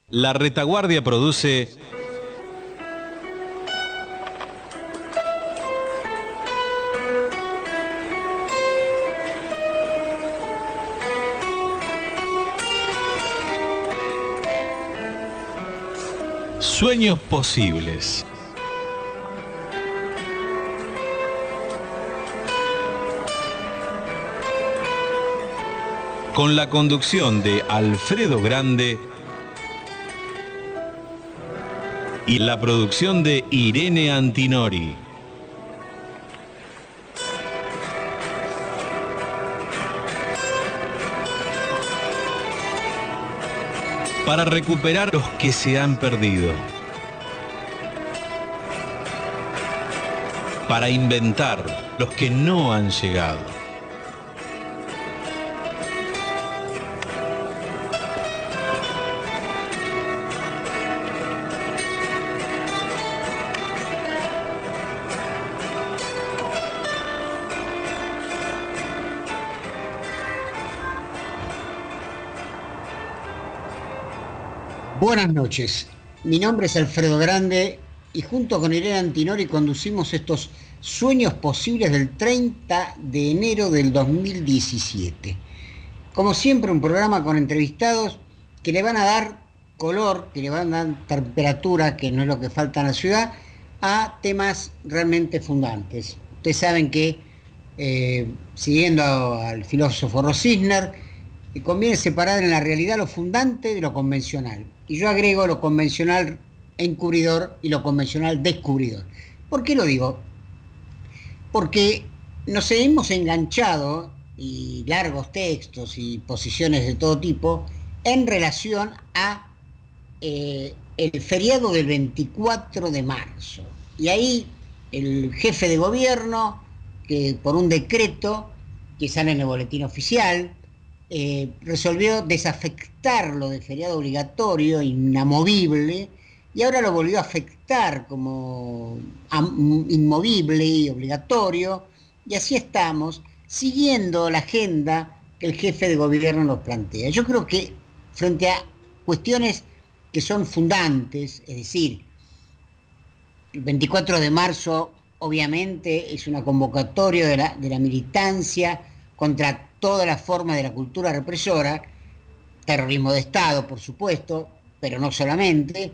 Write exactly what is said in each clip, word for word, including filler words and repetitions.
La Retaguardia produce Sueños Posibles. Con la conducción de Alfredo Grande y la producción de Irene Antinori. Para recuperar los que se han perdido. Para inventar los que no han llegado. Buenas noches, mi nombre es Alfredo Grande y junto con Irene Antinori conducimos estos Sueños Posibles del treinta de enero del dos mil diecisiete. Como siempre, un programa con entrevistados que le van a dar color, que le van a dar temperatura, que no es lo que falta en la ciudad, a temas realmente fundantes. Ustedes saben que, eh, siguiendo al filósofo Rosisner, conviene separar en la realidad lo fundante de lo convencional. Y yo agrego lo convencional encubridor y lo convencional descubridor. ¿Por qué lo digo? Porque nos hemos enganchado, y largos textos y posiciones de todo tipo, en relación a eh, el feriado del veinticuatro de marzo. Y ahí el jefe de gobierno, que por un decreto que sale en el boletín oficial, Eh, resolvió desafectarlo de feriado obligatorio, inamovible, y ahora lo volvió a afectar como inmovible y obligatorio, y así estamos, siguiendo la agenda que el jefe de gobierno nos plantea. Yo creo que frente a cuestiones que son fundantes, es decir, el veinticuatro de marzo obviamente es una convocatoria de la, de la militancia contra toda la forma de la cultura represora, terrorismo de Estado, por supuesto, pero no solamente.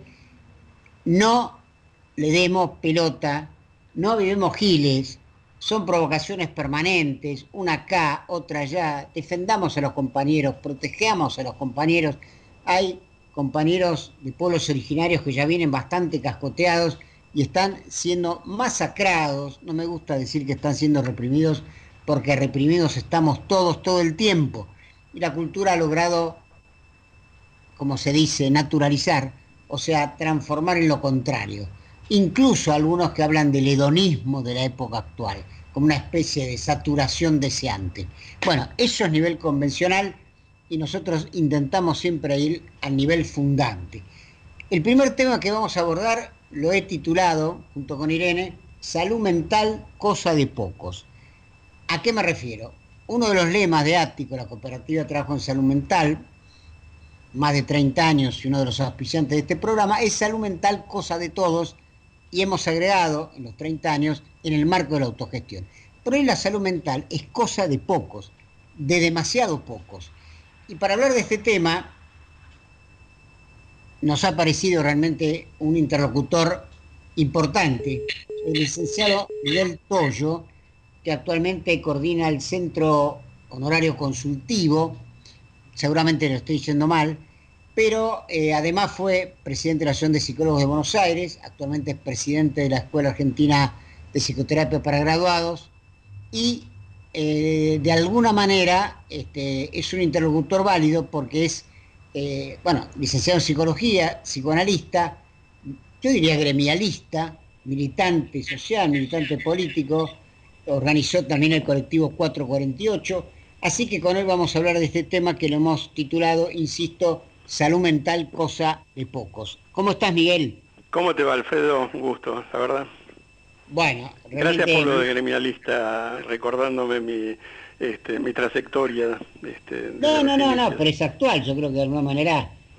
No le demos pelota, no vivimos giles, son provocaciones permanentes, una acá, otra allá. Defendamos a los compañeros, protegamos a los compañeros. Hay compañeros de pueblos originarios que ya vienen bastante cascoteados y están siendo masacrados. No me gusta decir que están siendo reprimidos, porque reprimidos estamos todos todo el tiempo. Y la cultura ha logrado, como se dice, naturalizar, o sea, transformar en lo contrario. Incluso algunos que hablan del hedonismo de la época actual, como una especie de saturación deseante. Bueno, eso es nivel convencional y nosotros intentamos siempre ir al nivel fundante. El primer tema que vamos a abordar lo he titulado, junto con Irene, Salud Mental, cosa de pocos. ¿A qué me refiero? Uno de los lemas de Ático, la cooperativa de trabajo en salud mental, más de treinta años y uno de los auspiciantes de este programa, es salud mental, cosa de todos, y hemos agregado en los treinta años en el marco de la autogestión. Pero hoy la salud mental es cosa de pocos, de demasiado pocos. Y para hablar de este tema, nos ha parecido realmente un interlocutor importante, el licenciado Miguel Toyo, que actualmente coordina el Centro Honorario Consultivo, seguramente lo estoy diciendo mal, pero eh, además fue presidente de la Asociación de Psicólogos de Buenos Aires, actualmente es presidente de la Escuela Argentina de Psicoterapia para Graduados, y eh, de alguna manera este, es un interlocutor válido porque es, eh, bueno, licenciado en Psicología, psicoanalista, yo diría gremialista, militante social, militante político, organizó también el colectivo cuatrocientos cuarenta y ocho, así que con él vamos a hablar de este tema que lo hemos titulado, insisto, Salud Mental, cosa de pocos. ¿Cómo estás, Miguel? ¿Cómo te va, Alfredo? Un gusto, la verdad. Bueno, gracias por lo de gremialista, recordándome mi, este, mi trayectoria. Este, no, no, no, no, pero es actual, yo creo que de alguna manera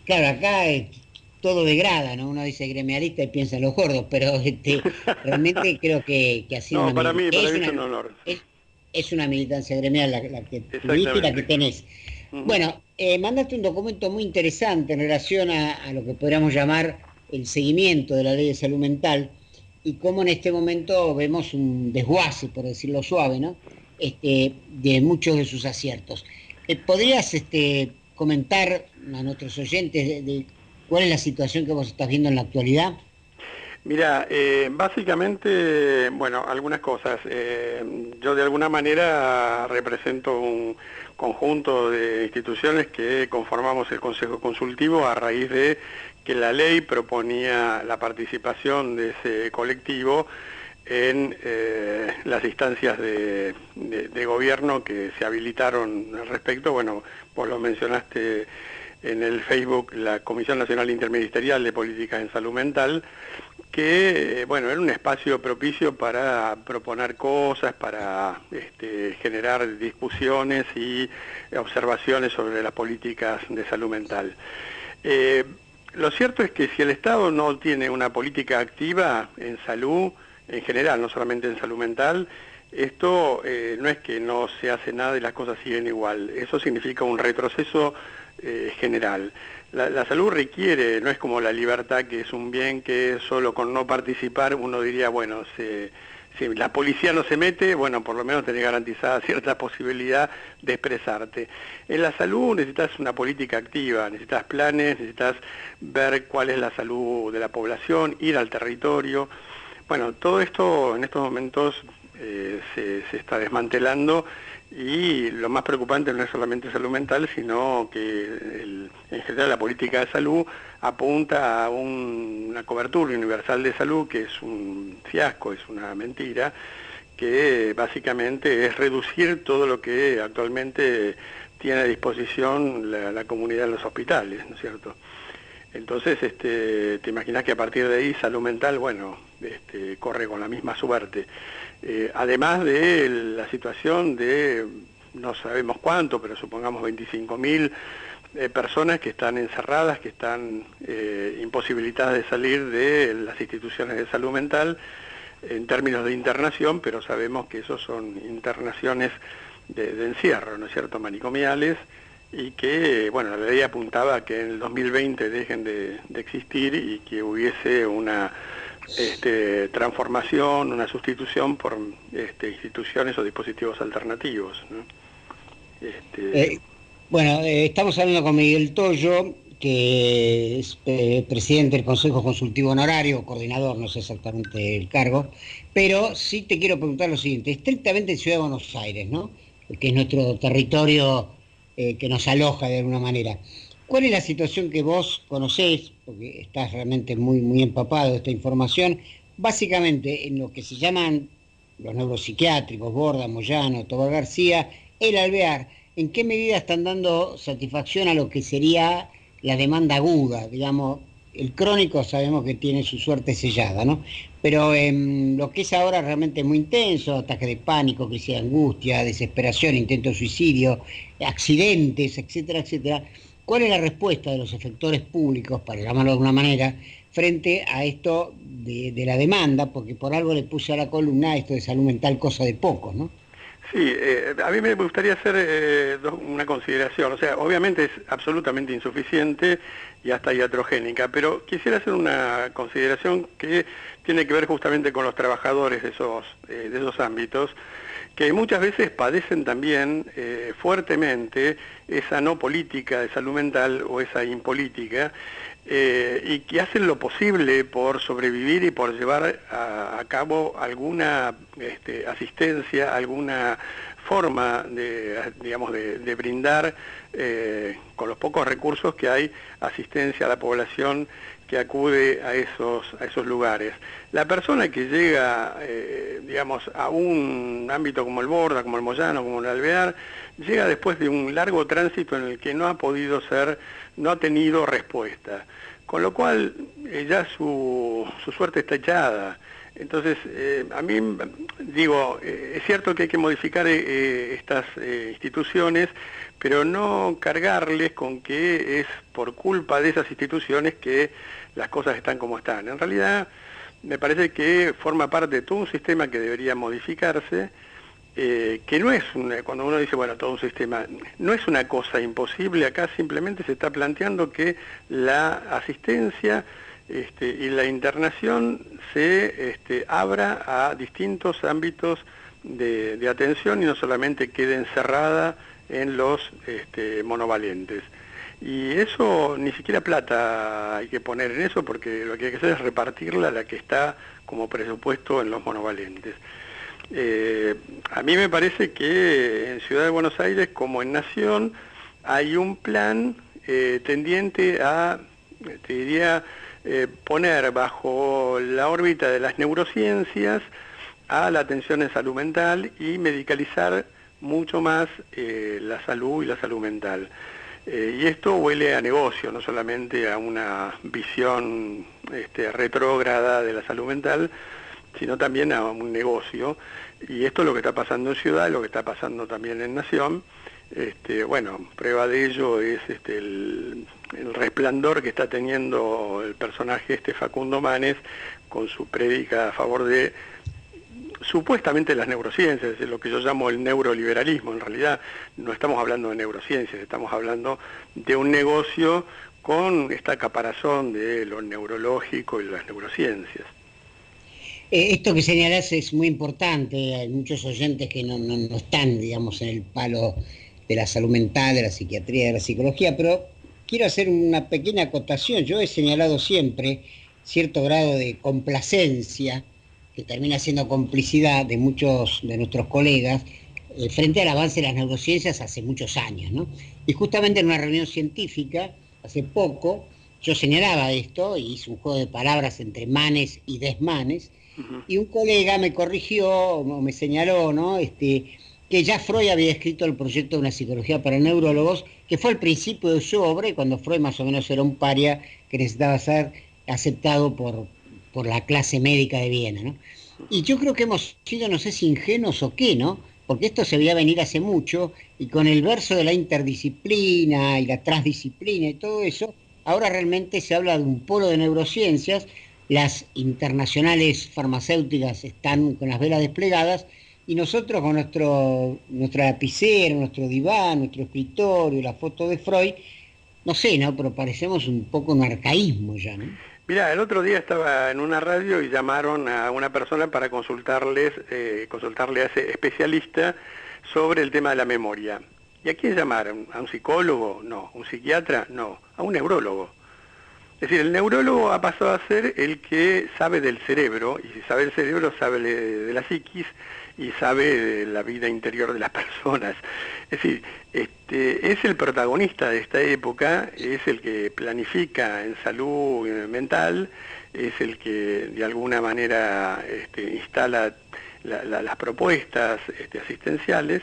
claro, acá es todo degrada, ¿no? Uno dice gremialista y piensa en los gordos, pero este, realmente creo que, que ha sido No, una, para mili- mí, para es mí es una, un honor. es, es una militancia gremial la, la que tuviste y la que Exactamente. tenés. Ujú. Bueno, eh, mandaste un documento muy interesante en relación a, a lo que podríamos llamar el seguimiento de la ley de salud mental y cómo en este momento vemos un desguace, por decirlo suave, ¿no? Este, de muchos de sus aciertos. Eh, ¿Podrías este, comentar a nuestros oyentes de, de cuál es la situación que vos estás viendo en la actualidad? Mira, eh, básicamente, bueno, algunas cosas. Eh, yo de alguna manera represento un conjunto de instituciones que conformamos el Consejo Consultivo a raíz de que la ley proponía la participación de ese colectivo en eh, las instancias de, de, de gobierno que se habilitaron al respecto. Bueno, vos lo mencionaste en el Facebook, la Comisión Nacional Interministerial de Políticas en Salud Mental, que, bueno, era un espacio propicio para proponer cosas, para este, generar discusiones y observaciones sobre las políticas de salud mental. Eh, lo cierto es que si el Estado no tiene una política activa en salud, en general, no solamente en salud mental, esto eh, no es que no se hace nada y las cosas siguen igual. Eso significa un retroceso eh, general. La, la salud requiere, no es como la libertad, que es un bien que solo con no participar uno diría, bueno, se, si la policía no se mete, bueno, por lo menos tenés garantizada cierta posibilidad de expresarte. En la salud necesitas una política activa, necesitas planes, necesitas ver cuál es la salud de la población, ir al territorio. Bueno, todo esto en estos momentos eh, se, se está desmantelando y lo más preocupante no es solamente salud mental, sino que el, en general la política de salud apunta a un, una cobertura universal de salud que es un fiasco, es una mentira, que básicamente es reducir todo lo que actualmente tiene a disposición la, la comunidad en los hospitales, ¿no es cierto? Entonces, este, te imaginas que a partir de ahí salud mental, bueno, este, corre con la misma suerte. Eh, además de la situación de, no sabemos cuánto, pero supongamos veinticinco mil eh, personas que están encerradas, que están eh, imposibilitadas de salir de las instituciones de salud mental en términos de internación, pero sabemos que esos son internaciones de, de encierro, ¿no es cierto?, manicomiales, y que, bueno, la ley apuntaba a que en el dos mil veinte dejen de, de existir y que hubiese una este, transformación, una sustitución por este, instituciones o dispositivos alternativos, ¿no? Este... Eh, bueno, eh, estamos hablando con Miguel Toyo, que es eh, presidente del Consejo Consultivo Honorario, coordinador, no sé exactamente el cargo, pero sí te quiero preguntar lo siguiente, estrictamente en Ciudad de Buenos Aires, ¿no?, que es nuestro territorio eh, que nos aloja de alguna manera. ¿Cuál es la situación que vos conocés, porque estás realmente muy, muy empapado de esta información, básicamente en lo que se llaman los neuropsiquiátricos, Borda, Moyano, Tobar García, el Alvear? ¿En qué medida están dando satisfacción a lo que sería la demanda aguda? Digamos, el crónico sabemos que tiene su suerte sellada, ¿no? Pero en lo que es ahora realmente muy intenso, ataques de pánico, crisis de angustia, desesperación, intento de suicidio, accidentes, etcétera, etcétera. ¿Cuál es la respuesta de los efectores públicos, para llamarlo de alguna manera, frente a esto de, de la demanda? Porque por algo le puse a la columna esto de salud mental, cosa de pocos, ¿no? Sí, eh, a mí me gustaría hacer eh, una consideración. O sea, obviamente es absolutamente insuficiente y hasta iatrogénica, pero quisiera hacer una consideración que tiene que ver justamente con los trabajadores de esos, eh, de esos ámbitos, que muchas veces padecen también eh, fuertemente esa no política de salud mental o esa impolítica, eh, y que hacen lo posible por sobrevivir y por llevar a, a cabo alguna este, asistencia, alguna forma de, digamos, de, de brindar eh, con los pocos recursos que hay asistencia a la población que acude a esos, a esos lugares. La persona que llega, eh, digamos, a un ámbito como el Borda, como el Moyano, como el Alvear, llega después de un largo tránsito en el que no ha podido ser, no ha tenido respuesta. Con lo cual, eh, ya su, su suerte está echada. Entonces, eh, a mí, digo, eh, es cierto que hay que modificar eh, estas eh, instituciones, pero no cargarles con que es por culpa de esas instituciones que las cosas están como están. En realidad, me parece que forma parte de todo un sistema que debería modificarse, eh, que no es, una, cuando uno dice, bueno, todo un sistema, no es una cosa imposible, acá simplemente se está planteando que la asistencia Este, y la internación se este, abra a distintos ámbitos de, de atención y no solamente quede encerrada en los este, monovalentes. Y eso, ni siquiera plata hay que poner en eso, porque lo que hay que hacer es repartirla a la que está como presupuesto en los monovalentes. Eh, a mí me parece que en Ciudad de Buenos Aires, como en Nación, hay un plan eh, tendiente a, te diría, Eh, poner bajo la órbita de las neurociencias a la atención en salud mental y medicalizar mucho más eh, la salud y la salud mental. Eh, y esto huele a negocio, no solamente a una visión este, retrógrada de la salud mental, sino también a un negocio. Y esto es lo que está pasando en Ciudad, lo que está pasando también en Nación. Este, bueno, prueba de ello es este, el, el resplandor que está teniendo el personaje este Facundo Manes con su prédica a favor de supuestamente las neurociencias, es lo que yo llamo el neuroliberalismo. En realidad no estamos hablando de neurociencias, estamos hablando de un negocio con esta caparazón de lo neurológico y las neurociencias. Eh, esto que señalás es muy importante, hay muchos oyentes que no, no, no están, digamos, en el palo de la salud mental, de la psiquiatría, de la psicología, pero quiero hacer una pequeña acotación. Yo he señalado siempre cierto grado de complacencia, que termina siendo complicidad de muchos de nuestros colegas, eh, frente al avance de las neurociencias hace muchos años, ¿no? Y justamente en una reunión científica, hace poco, yo señalaba esto, y hice un juego de palabras entre Manes y Desmanes, uh-huh. Y un colega me corrigió, o me señaló, ¿no? Este, que ya Freud había escrito el proyecto de una psicología para neurólogos, que fue el principio de su obra, y cuando Freud más o menos era un paria que necesitaba ser aceptado por, por la clase médica de Viena, ¿no? Y yo creo que hemos sido, no sé si ingenuos o qué, ¿no? Porque esto se veía venir hace mucho, y con el verso de la interdisciplina y la transdisciplina y todo eso, ahora realmente se habla de un polo de neurociencias, las internacionales farmacéuticas están con las velas desplegadas, y nosotros con nuestro, nuestra lapicera, nuestro diván, nuestro escritorio, la foto de Freud, no sé, ¿no? Pero parecemos un poco un arcaísmo ya, ¿no? Mira, el otro día estaba en una radio y llamaron a una persona para consultarles, eh, consultarle a ese especialista sobre el tema de la memoria. ¿Y a quién llamaron? ¿A un psicólogo? No. ¿Un psiquiatra? No. A un neurólogo. Es decir, el neurólogo ha pasado a ser el que sabe del cerebro, y si sabe del cerebro, sabe de, de la psiquis, y sabe de la vida interior de las personas. Es decir, este, es el protagonista de esta época, es el que planifica en salud mental, es el que de alguna manera este, instala la, la, las propuestas este, asistenciales.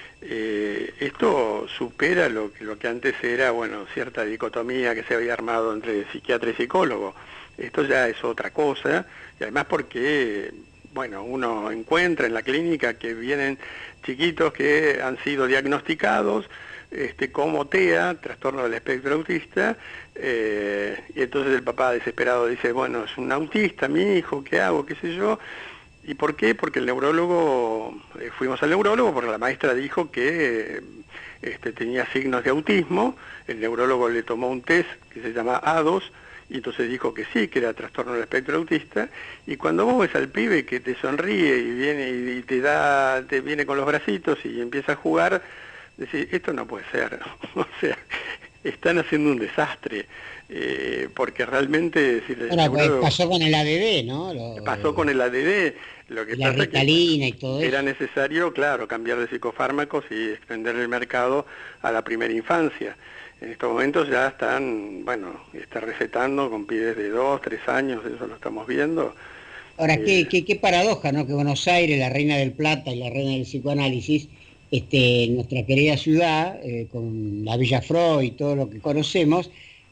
Eh, esto supera lo que, lo que antes era, bueno, cierta dicotomía que se había armado entre psiquiatra y psicólogo. Esto ya es otra cosa, y además porque, bueno, uno encuentra en la clínica que vienen chiquitos que han sido diagnosticados este, como T E A, trastorno del espectro autista, eh, y entonces el papá desesperado dice, bueno, es un autista mi hijo, ¿qué hago? ¿Qué sé yo? ¿Y por qué? Porque el neurólogo, eh, fuimos al neurólogo porque la maestra dijo que eh, este, tenía signos de autismo, el neurólogo le tomó un test que se llama A dos, y entonces dijo que sí, que era trastorno del espectro autista, y cuando vos ves al pibe que te sonríe y viene y te da, te viene con los bracitos y empieza a jugar, decís, esto no puede ser, o sea, están haciendo un desastre. Eh, porque realmente... Si bueno, pues pasó con el A D D, ¿no? Lo, pasó con el A D D, lo que la pasa Ritalina que y todo eso. Era necesario, claro, cambiar de psicofármacos y extender el mercado a la primera infancia. En estos momentos ya están, bueno, está recetando con pibes de dos, tres años, eso lo estamos viendo. Ahora, eh, qué, qué, qué paradoja, ¿no? Que Buenos Aires, la reina del plata y la reina del psicoanálisis, este, nuestra querida ciudad, eh, con la Villa Freud y todo lo que conocemos,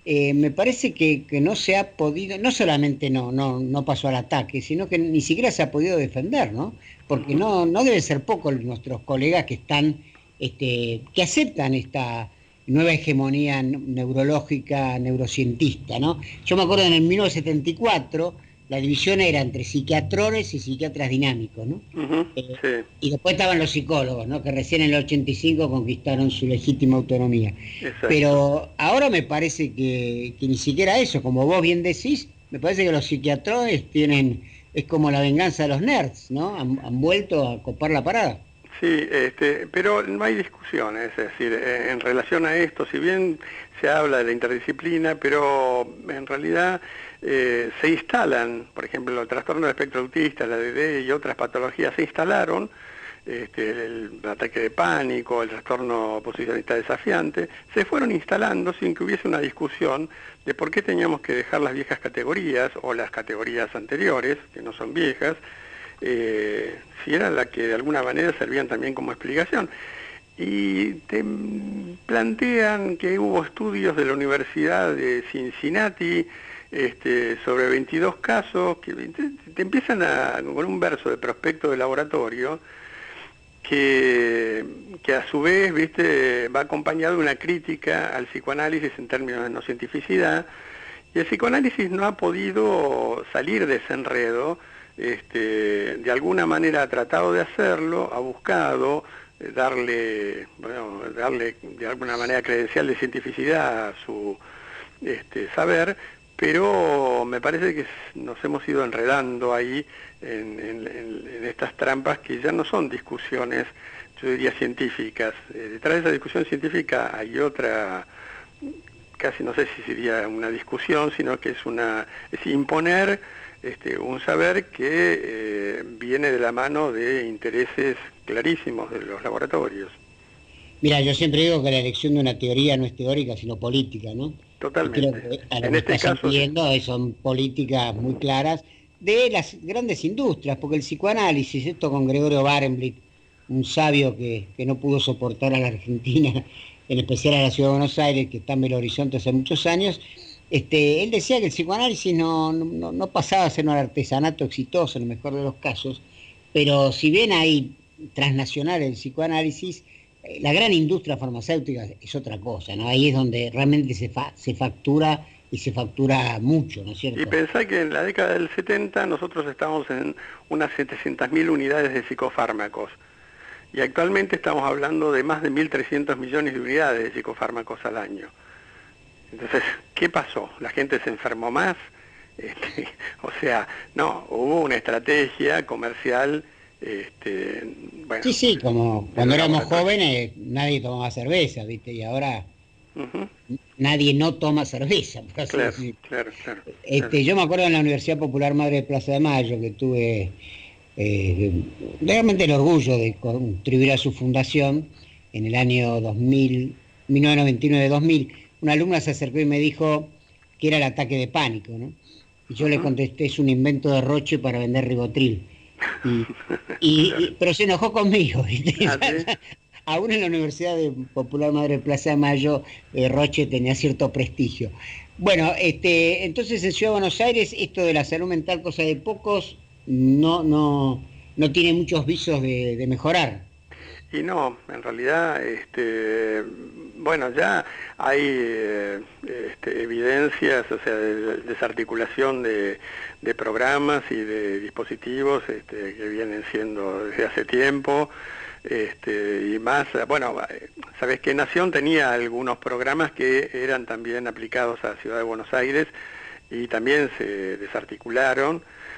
eh, me parece que, que no se ha podido, no solamente no, no, no pasó al ataque, sino que ni siquiera se ha podido defender, ¿no? Porque Ujú. no, no deben ser pocos nuestros colegas que están, este, que aceptan esta nueva hegemonía neurológica, neurocientista, ¿no? Yo me acuerdo en el mil novecientos setenta y cuatro, la división era entre psiquiatrones y psiquiatras dinámicos, ¿no? Ujú, Eh, sí, y después estaban los psicólogos, ¿no? Que recién en el ochenta y cinco conquistaron su legítima autonomía. exacto. Pero ahora me parece que, que ni siquiera eso, como vos bien decís, me parece que los psiquiatrones tienen, es como la venganza de los nerds, ¿no? Han, han vuelto a copar la parada. Sí, este, pero no hay discusiones, es decir, eh, en relación a esto, si bien se habla de la interdisciplina, pero en realidad eh, se instalan, por ejemplo, el trastorno del espectro autista, la A D D y otras patologías se instalaron, este, el ataque de pánico, el trastorno oposicionista desafiante, se fueron instalando sin que hubiese una discusión de por qué teníamos que dejar las viejas categorías o las categorías anteriores, que no son viejas, eh, si eran las que de alguna manera servían también como explicación. Y te plantean que hubo estudios de la Universidad de Cincinnati este, sobre veintidós casos, que te, te empiezan a, con un verso de prospecto de laboratorio, que, que a su vez, viste, va acompañado de una crítica al psicoanálisis en términos de no cientificidad, y el psicoanálisis no ha podido salir de ese enredo. Este, de alguna manera ha tratado de hacerlo, ha buscado eh, darle, bueno, darle de alguna manera credencial de cientificidad a su este, saber, pero me parece que nos hemos ido enredando ahí en, en, en estas trampas que ya no son discusiones, yo diría, científicas. Eh, detrás de esa discusión científica hay otra, casi no sé si sería una discusión, sino que es una, es imponer Este, un saber que eh, viene de la mano de intereses clarísimos de los laboratorios. Mira, yo siempre digo que la elección de una teoría no es teórica, sino política, ¿no? Y creo Totalmente. que a lo En que este estás caso, sí. siguiendo son políticas muy claras de las grandes industrias, porque el psicoanálisis, esto con Gregorio Barenblick, un sabio que, que no pudo soportar a la Argentina, en especial a la ciudad de Buenos Aires, que está en Belo Horizonte hace muchos años, este, él decía que el psicoanálisis no, no, no pasaba a ser un artesanato exitoso en el mejor de los casos, pero si bien hay transnacional el psicoanálisis, eh, la gran industria farmacéutica es otra cosa, ¿no? Ahí es donde realmente se, fa se factura y se factura mucho, ¿no es Y cierto? pensá que en la década del setenta nosotros estábamos en unas setecientas mil unidades de psicofármacos. Y actualmente estamos hablando de más de mil trescientos millones de unidades de psicofármacos al año. Entonces, ¿qué pasó? ¿La gente se enfermó más? Este, o sea, no, hubo una estrategia comercial, este, bueno, Sí, sí, como de cuando los éramos laboratorios. jóvenes nadie tomaba cerveza, ¿viste? Y ahora Ujú, nadie no toma cerveza, por así claro, decir. claro, claro, claro. Este, yo me acuerdo en la Universidad Popular Madre de Plaza de Mayo que tuve eh, realmente el orgullo de contribuir a su fundación en el año dos mil, mil novecientos noventa y nueve dos mil. Una alumna se acercó y me dijo que era el ataque de pánico, ¿no? Y yo le Ujú. contesté, es un invento de Roche para vender Ribotril. Y, y, Claro. y- pero se enojó conmigo, ¿viste? Ah, sí. Aún en la Universidad de Popular Madre de Plaza de Mayo, eh, Roche tenía cierto prestigio. Bueno, este, entonces en Ciudad de Buenos Aires, esto de la salud mental, cosa de pocos, no, no, no tiene muchos visos de, de mejorar. Y no, en realidad, este, bueno, ya hay eh, este, evidencias, o sea, de desarticulación de, de programas y de dispositivos este, que vienen siendo desde hace tiempo, este, y más, bueno, sabes que Nación tenía algunos programas que eran también aplicados a Ciudad de Buenos Aires y también se desarticularon.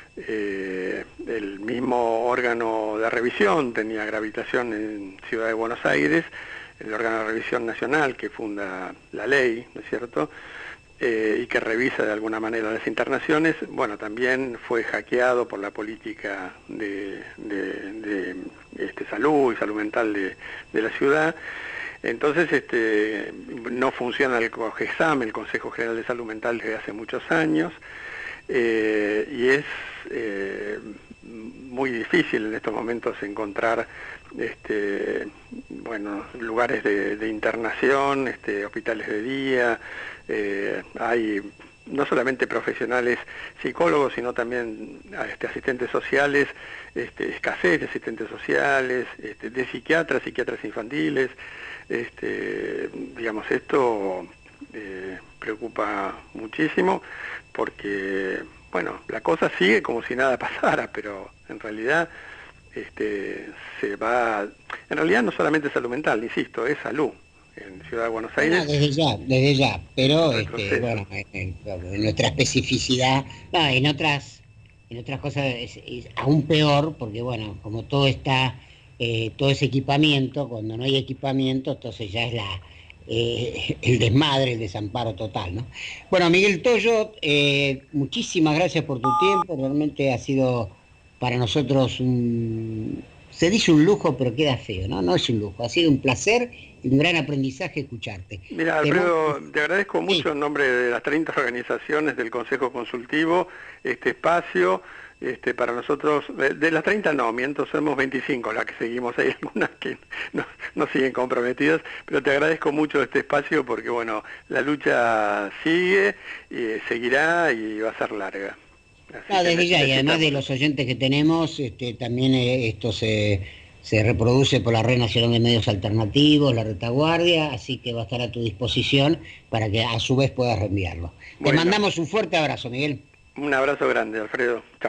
Eh, el mismo órgano de revisión tenía gravitación en Ciudad de Buenos Aires, el órgano de revisión nacional que funda la ley, ¿no es cierto?, eh, y que revisa de alguna manera las internaciones, bueno, también fue hackeado por la política de, de, de este, salud y salud mental de, de la ciudad. Entonces, este, no funciona el COGESAM, el Consejo General de Salud Mental, desde hace muchos años. Eh, y es, eh, muy difícil en estos momentos encontrar este, bueno, lugares de, de internación, este, hospitales de día, eh, hay no solamente profesionales psicólogos, sino también este, asistentes sociales, este, escasez de asistentes sociales, este, de psiquiatras, psiquiatras infantiles, este, digamos, esto eh, preocupa muchísimo porque, bueno, la cosa sigue como si nada pasara, pero en realidad este, se va, en realidad no solamente salud mental, insisto, es salud. En Ciudad de Buenos Aires. No, desde ya, desde ya, pero este, bueno, en, en nuestra especificidad, no, en otras, en otras cosas es, es aún peor, porque bueno, como todo está, eh, todo ese equipamiento, cuando no hay equipamiento, entonces ya es la eh, el desmadre, el desamparo total, ¿no? Bueno, Miguel Toyo, eh, muchísimas gracias por tu tiempo, realmente ha sido para nosotros un, se dice un lujo, pero queda feo, ¿no? No es un lujo, ha sido un placer y un gran aprendizaje escucharte. Mira, Alfredo, te agradezco mucho sí. en nombre de las treinta organizaciones del Consejo Consultivo, este espacio, este para nosotros, de, de las treinta no, miento, somos veinticinco las que seguimos, hay algunas que no, no siguen comprometidas, pero te agradezco mucho este espacio porque, bueno, la lucha sigue, y seguirá y va a ser larga. No, desde ya, y además de los oyentes que tenemos, este, también eh, esto se... se reproduce por la Red Nacional de Medios Alternativos, la Retaguardia, así que va a estar a tu disposición para que a su vez puedas reenviarlo. Bueno. Te mandamos un fuerte abrazo, Miguel. Un abrazo grande, Alfredo. Chao.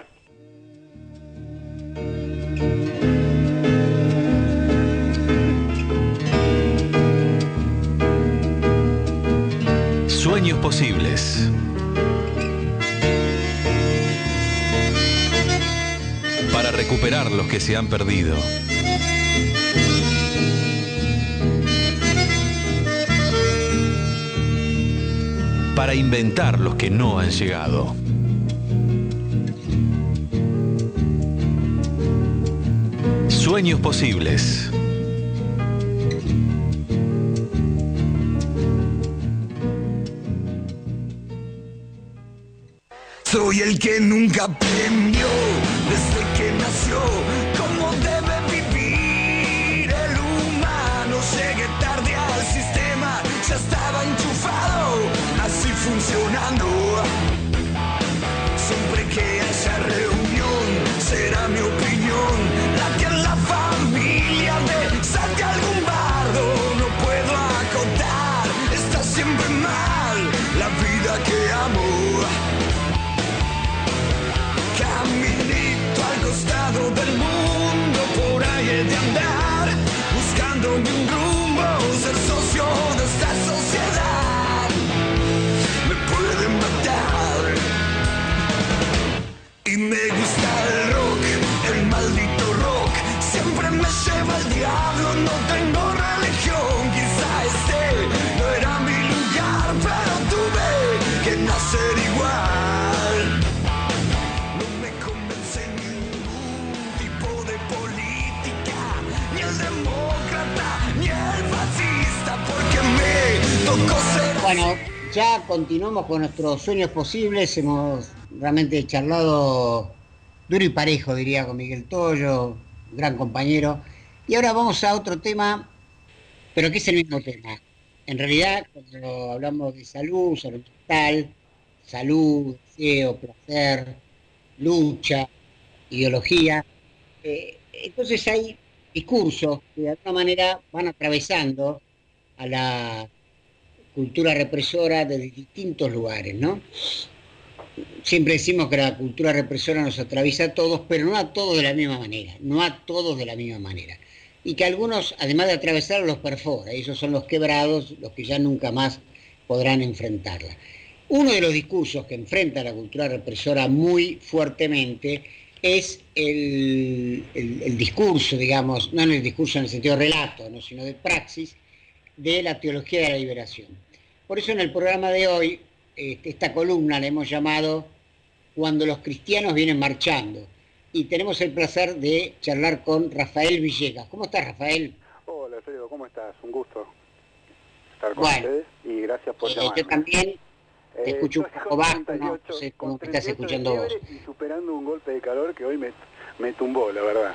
Sueños posibles. Para recuperar los que se han perdido. Para inventar los que no han llegado. Sueños posibles. Soy el que nunca aprendió desde que nació cómo debe vivir el humano. Llegué tarde al sistema, ya estaba enchufado, así funcionando. Siempre que haya reunión, será mi opinión la que en la familia de salte algún bardo. No puedo acotar, está siempre mal la vida que amo. Caminito al costado del mundo, por ahí he de andar, buscando un rumbo, ser socio de esta sociedad. Me pueden matar. Y me gusta el rock, el maldito rock, siempre me lleva el diablo, no tengo religión. Quizá este no era mi lugar, pero tuve que nacer igual. No me convence ningún tipo de política, ni el demócrata, ni el fascista, porque me tocó ser... Bueno, ya continuamos con nuestros sueños posibles, hemos realmente charlado duro y parejo, diría, con Miguel Toyo, gran compañero. Y ahora vamos a otro tema, pero que es el mismo tema. En realidad, cuando hablamos de salud, salud mental, salud, deseo, placer, lucha, ideología, eh, entonces hay discursos que de alguna manera van atravesando a la cultura represora de distintos lugares, ¿no? Siempre decimos que la cultura represora nos atraviesa a todos, pero no a todos de la misma manera, no a todos de la misma manera. Y que algunos, además de atravesar, los perfora, y esos son los quebrados, los que ya nunca más podrán enfrentarla. Uno de los discursos que enfrenta la cultura represora muy fuertemente es el, el, el discurso, digamos, no en el discurso en el sentido de relato, ¿no?, sino de praxis, de la teología de la liberación. Por eso en el programa de hoy, esta columna la hemos llamado Cuando los cristianos vienen marchando, y tenemos el placer de charlar con Rafael Villegas. ¿Cómo estás, Rafael? Hola, Alfredo, ¿cómo estás? Un gusto estar con bueno, ustedes y gracias por eh, llamarme. Yo también, te escucho un poco bajo, no, no sé cómo te estás escuchando vos. Y superando un golpe de calor que hoy me, me tumbó, la verdad.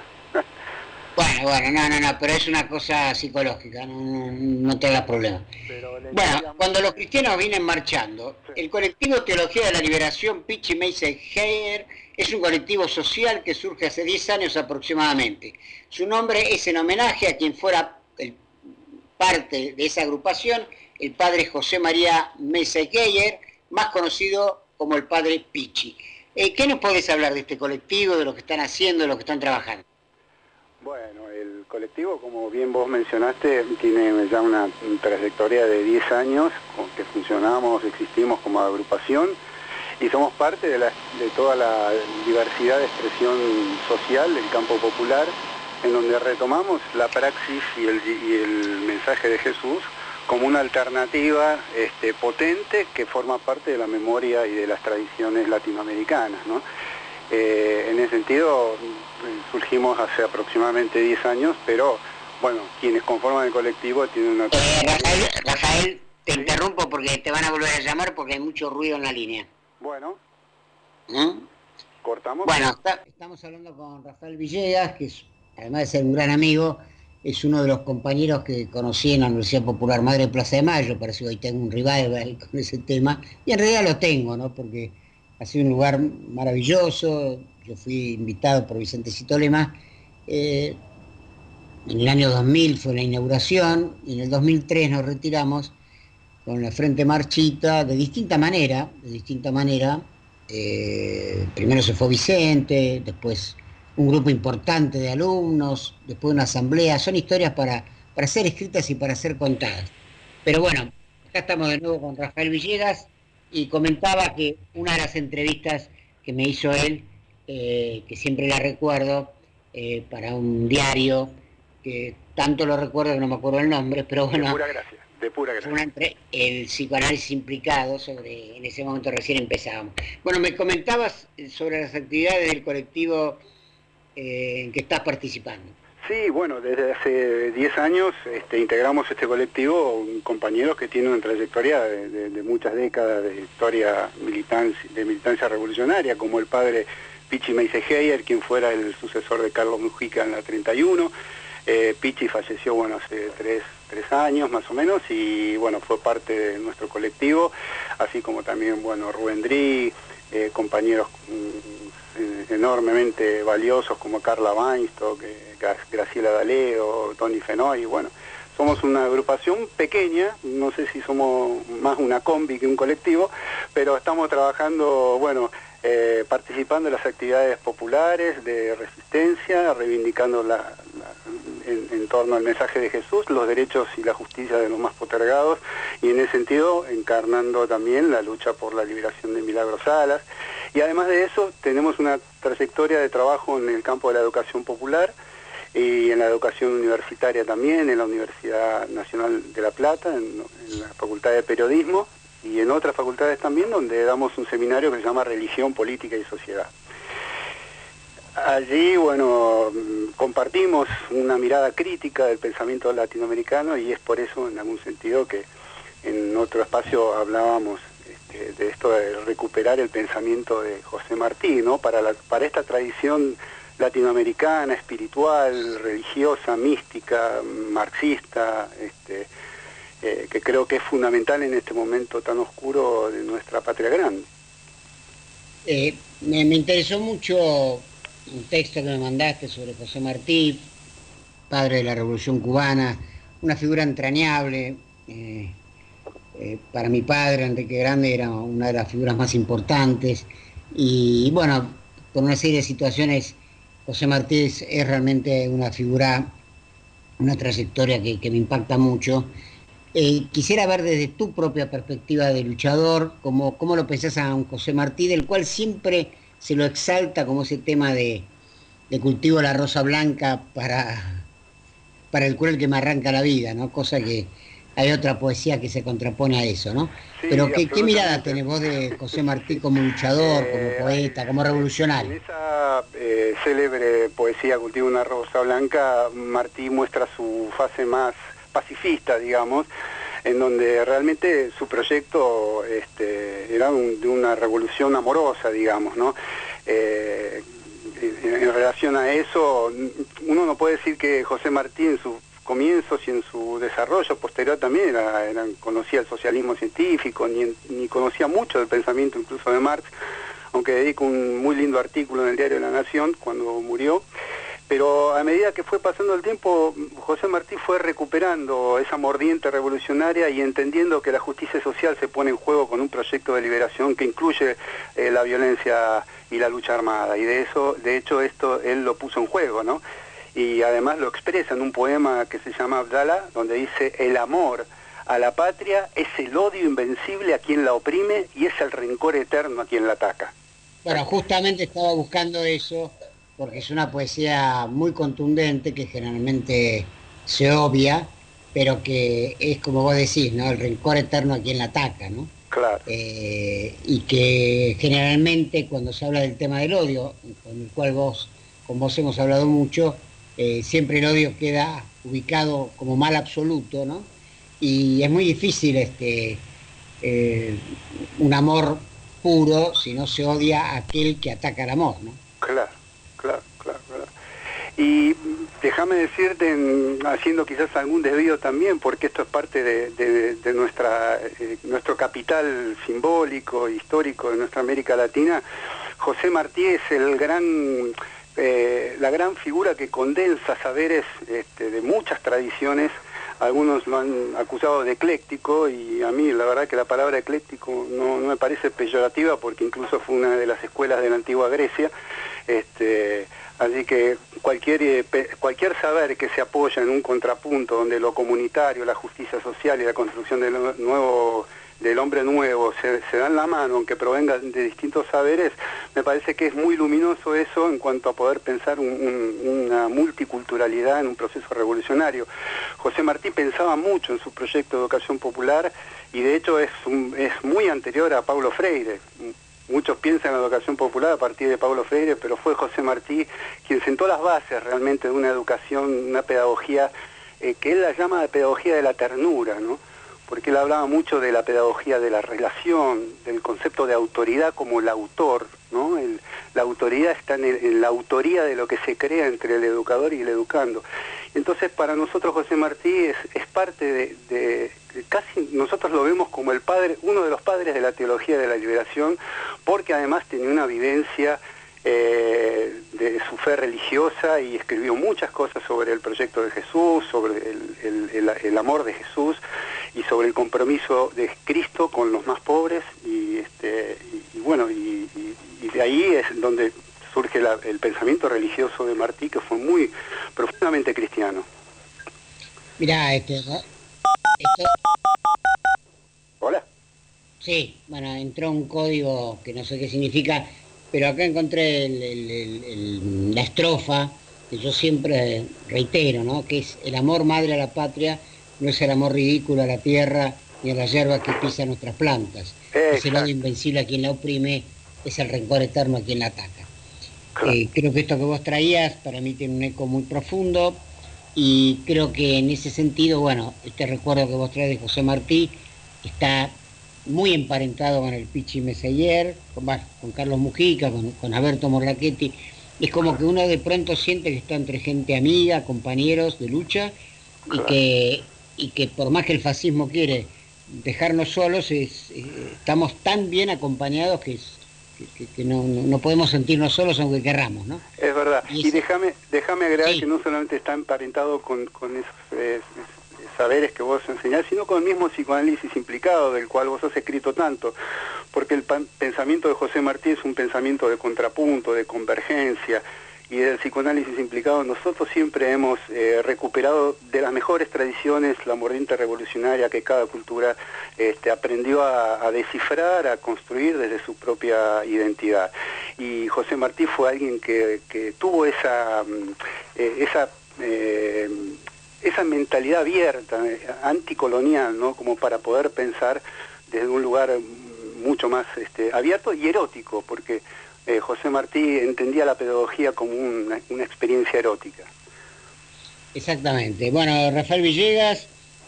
Bueno, bueno, no, no, no, pero es una cosa psicológica, no, no, no te hagas problema. Bueno, cuando los cristianos vienen marchando, el colectivo Teología de la Liberación Pichi Meisei Heyer es un colectivo social que surge hace diez años aproximadamente. Su nombre es en homenaje a quien fuera el, parte de esa agrupación, el padre José María Meisei Heyer, más conocido como el padre Pichi. Eh, ¿Qué nos podés hablar de este colectivo, de lo que están haciendo, de lo que están trabajando? Bueno, el colectivo, como bien vos mencionaste, tiene ya una trayectoria de diez años con que funcionamos, existimos como agrupación y somos parte de, la, de toda la diversidad de expresión social del campo popular, en donde retomamos la praxis y el, y el mensaje de Jesús como una alternativa este, potente que forma parte de la memoria y de las tradiciones latinoamericanas, ¿no? Eh, en ese sentido surgimos hace aproximadamente diez años, pero bueno, quienes conforman el colectivo tienen una... Eh, Rafael, Rafael, te ¿Sí? interrumpo porque te van a volver a llamar porque hay mucho ruido en la línea. Bueno. ¿Mm? ¿Cortamos? Bueno, está, estamos hablando con Rafael Villegas, que es, además de ser un gran amigo, es uno de los compañeros que conocí en la Universidad Popular Madre de Plaza de Mayo. Parece que hoy tengo un revival con ese tema, y en realidad lo tengo, ¿no? Porque ha sido un lugar maravilloso. Yo fui invitado por Vicentecito Lema. Eh, en el año dos mil fue la inauguración, y en el dos mil tres nos retiramos con la Frente Marchita, de distinta manera, de distinta manera. Eh, primero se fue Vicente, después un grupo importante de alumnos, después una asamblea. Son historias para, para ser escritas y para ser contadas. Pero bueno, acá estamos de nuevo con Rafael Villegas, y comentaba que una de las entrevistas que me hizo él, eh, que siempre la recuerdo, eh, para un diario, que tanto lo recuerdo que no me acuerdo el nombre, pero bueno... De pura gracia, de pura gracia. Una entre, el psicoanálisis implicado, sobre, en ese momento recién empezábamos. Bueno, me comentabas sobre las actividades del colectivo eh, en que estás participando. Sí, bueno, desde hace diez años este, integramos este colectivo, compañeros que tienen una trayectoria de, de, de muchas décadas de historia militancia, de militancia revolucionaria, como el padre Pichi Meisei Heyer, quien fuera el sucesor de Carlos Mujica en la treinta y uno. Eh, Pichi falleció, bueno, hace tres, tres años más o menos, y bueno, fue parte de nuestro colectivo, así como también, bueno, Rubén Drí, eh, compañeros mm, enormemente valiosos como Carla Weinstock, eh, Graciela D'Aleo, Tony Fenoy. Bueno, somos una agrupación pequeña, no sé si somos más una combi que un colectivo, pero estamos trabajando, bueno, eh, participando en las actividades populares de resistencia, reivindicando la, la, en, en torno al mensaje de Jesús, los derechos y la justicia de los más postergados, y en ese sentido encarnando también la lucha por la liberación de Milagros Salas. Y además de eso tenemos una trayectoria de trabajo en el campo de la educación popular y en la educación universitaria también, en la Universidad Nacional de La Plata, en, en la Facultad de Periodismo, y en otras facultades también, donde damos un seminario que se llama Religión, Política y Sociedad. Allí, bueno, compartimos una mirada crítica del pensamiento latinoamericano, y es por eso, en algún sentido, que en otro espacio hablábamos este, de esto de recuperar el pensamiento de José Martí, ¿no? Para, la, para esta tradición latinoamericana, espiritual, religiosa, mística, marxista, este, eh, que creo que es fundamental en este momento tan oscuro de nuestra patria grande. Eh, me, me interesó mucho un texto que me mandaste sobre José Martí, padre de la Revolución Cubana, una figura entrañable. Eh, eh, para mi padre, Enrique Grande, era una de las figuras más importantes, y, y bueno, por una serie de situaciones, José Martí es, es realmente una figura, una trayectoria que, que me impacta mucho. Eh, quisiera ver desde tu propia perspectiva de luchador, cómo, cómo lo pensás a un José Martí, del cual siempre se lo exalta como ese tema de, de cultivo de la rosa blanca para, para el cruel que me arranca la vida, ¿no? Cosa que hay otra poesía que se contrapone a eso, ¿no? Sí, pero ¿qué, ¿qué mirada tenés vos de José Martí como luchador, eh, como poeta, como revolucionario? En esa eh, célebre poesía Cultivo una rosa blanca, Martí muestra su fase más pacifista, digamos, en donde realmente su proyecto este, era un, de una revolución amorosa, digamos, ¿no? Eh, en, en relación a eso, uno no puede decir que José Martí en sus comienzos y en su desarrollo posterior también era, era, conocía el socialismo científico, ni, ni conocía mucho del pensamiento incluso de Marx, aunque dedico un muy lindo artículo en el diario La Nación cuando murió. Pero a medida que fue pasando el tiempo, José Martí fue recuperando esa mordiente revolucionaria y entendiendo que la justicia social se pone en juego con un proyecto de liberación que incluye eh, la violencia y la lucha armada. Y de eso, de hecho, esto él lo puso en juego, ¿no? Y además lo expresa en un poema que se llama Abdala, donde dice: el amor a la patria es el odio invencible a quien la oprime y es el rencor eterno a quien la ataca. Bueno, justamente estaba buscando eso, porque es una poesía muy contundente que generalmente se obvia, pero que es como vos decís, ¿no? El rencor eterno a quien la ataca, ¿no? Claro. Eh, y que generalmente cuando se habla del tema del odio, con el cual vos, con vos hemos hablado mucho, eh, siempre el odio queda ubicado como mal absoluto, ¿no? Y es muy difícil este, eh, un amor puro si no se odia a aquel que ataca el amor, ¿no? Claro. Claro, claro, claro. Y déjame decirte, en, haciendo quizás algún desvío también, porque esto es parte de, de, de nuestra, eh, nuestro capital simbólico, histórico de nuestra América Latina, José Martí es el gran, eh, la gran figura que condensa saberes este, de muchas tradiciones. Algunos lo han acusado de ecléctico y a mí la verdad que la palabra ecléctico no, no me parece peyorativa porque incluso fue una de las escuelas de la antigua Grecia. Este, así que cualquier, cualquier saber que se apoya en un contrapunto donde lo comunitario, la justicia social y la construcción del nuevo del hombre nuevo se, se dan la mano, aunque provengan de distintos saberes, me parece que es muy luminoso eso en cuanto a poder pensar un, un, una multiculturalidad en un proceso revolucionario. José Martí pensaba mucho en su proyecto de educación popular y de hecho es, un, es muy anterior a Paulo Freire. Muchos piensan en la educación popular a partir de Paulo Freire, pero fue José Martí quien sentó las bases realmente de una educación, una pedagogía eh, que él la llama de pedagogía de la ternura, ¿no? Porque él hablaba mucho de la pedagogía de la relación, del concepto de autoridad como el autor, ¿no? El, la autoridad está en, el, en la autoría de lo que se crea entre el educador y el educando. Entonces, para nosotros José Martí es, es parte de, de, de, casi nosotros lo vemos como el padre, uno de los padres de la teología de la liberación, porque además tenía una vivencia eh, de su fe religiosa y escribió muchas cosas sobre el proyecto de Jesús, sobre el, el, el, el amor de Jesús y sobre el compromiso de Cristo con los más pobres y, este, y, y bueno, y, y, y de ahí es donde surge la, el pensamiento religioso de Martí, que fue muy profundamente cristiano. Mirá, este, esto... Hola. Sí, bueno, entró un código que no sé qué significa, pero acá encontré el, el, el, el, la estrofa que yo siempre reitero, ¿no? Que es: el amor madre a la patria no es el amor ridículo a la tierra ni a la hierba que pisa nuestras plantas. Exacto. Es el odio invencible a quien la oprime, es el rencor eterno a quien la ataca. Claro. Eh, creo que esto que vos traías para mí tiene un eco muy profundo y creo que en ese sentido, bueno, este recuerdo que vos traes de José Martí está muy emparentado con el Pichi Meseguer, con, con Carlos Mujica, con, con Alberto Morlachetti. Es como que uno de pronto siente que está entre gente amiga, compañeros de lucha, y que, y que por más que el fascismo quiere dejarnos solos, es, eh, estamos tan bien acompañados que, es, que, que, que no, no podemos sentirnos solos aunque querramos, ¿no? Es verdad. Y, y déjame déjame agregar sí. que no solamente está emparentado con, con esos eh, saberes que vos enseñás, sino con el mismo psicoanálisis implicado, del cual vos has escrito tanto, porque el pensamiento de José Martí es un pensamiento de contrapunto, de convergencia, y del psicoanálisis implicado nosotros siempre hemos eh, recuperado de las mejores tradiciones la mordiente revolucionaria que cada cultura este, aprendió a, a descifrar, a construir desde su propia identidad. Y José Martí fue alguien que, que tuvo esa, eh, esa, eh, esa mentalidad abierta, eh, anticolonial, ¿no? Como para poder pensar desde un lugar mucho más este, abierto y erótico, porque Eh, José Martí entendía la pedagogía como una, una experiencia erótica. Exactamente. Bueno, Rafael Villegas,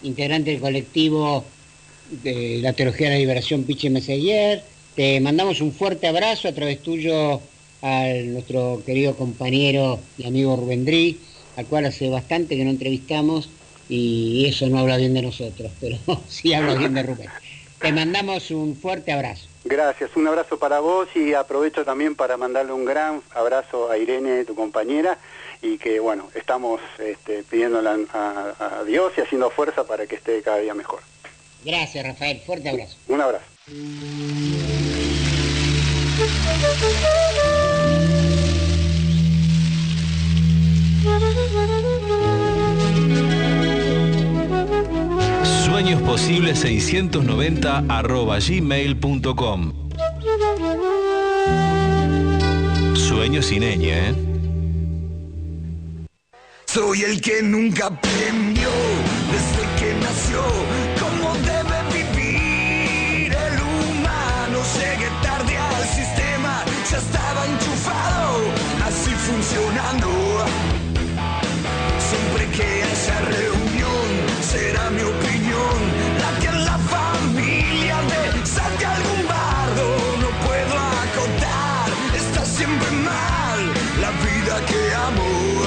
integrante del colectivo de la Teología de la Liberación Piche Meseguer. Te mandamos un fuerte abrazo a través tuyo a nuestro querido compañero y amigo Rubén Dri, al cual hace bastante que no entrevistamos, y eso no habla bien de nosotros, pero sí habla bien de Rubén. Te mandamos un fuerte abrazo. Gracias, un abrazo para vos, y aprovecho también para mandarle un gran abrazo a Irene, tu compañera, y que bueno, estamos este, pidiéndole a, a, a Dios y haciendo fuerza para que esté cada día mejor. Gracias, Rafael, fuerte abrazo. Un abrazo. Sueños Posibles seiscientos noventa arroba gmail punto com. Sueños sin ñ, ¿eh? Soy el que nunca aprendió desde que nació cómo debe vivir el humano. Llegué tarde al sistema, ya estaba enchufado, así funcionando. Siempre que haya reunión, será mi opinión la que en la familia desate algún bardo. No puedo acotar, está siempre mal la vida que amo.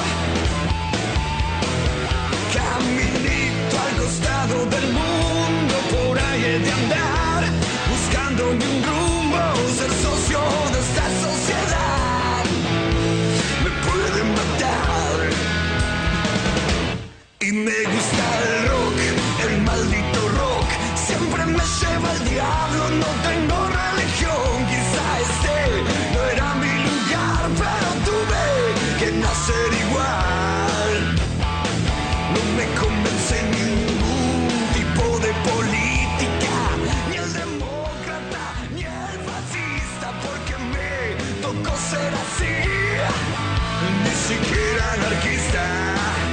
Caminito al costado del mundo, por ahí he de andar, buscando un rumbo, ser socio de esta sociedad. Me pueden matar. Y me gusta el rock, el maldito rock, siempre me lleva el diablo, no tengo religión. Quizá este no era mi lugar, pero tuve que nacer igual. No me convence ningún tipo de política, ni el demócrata, ni el fascista, porque me tocó ser así, ni siquiera anarquista.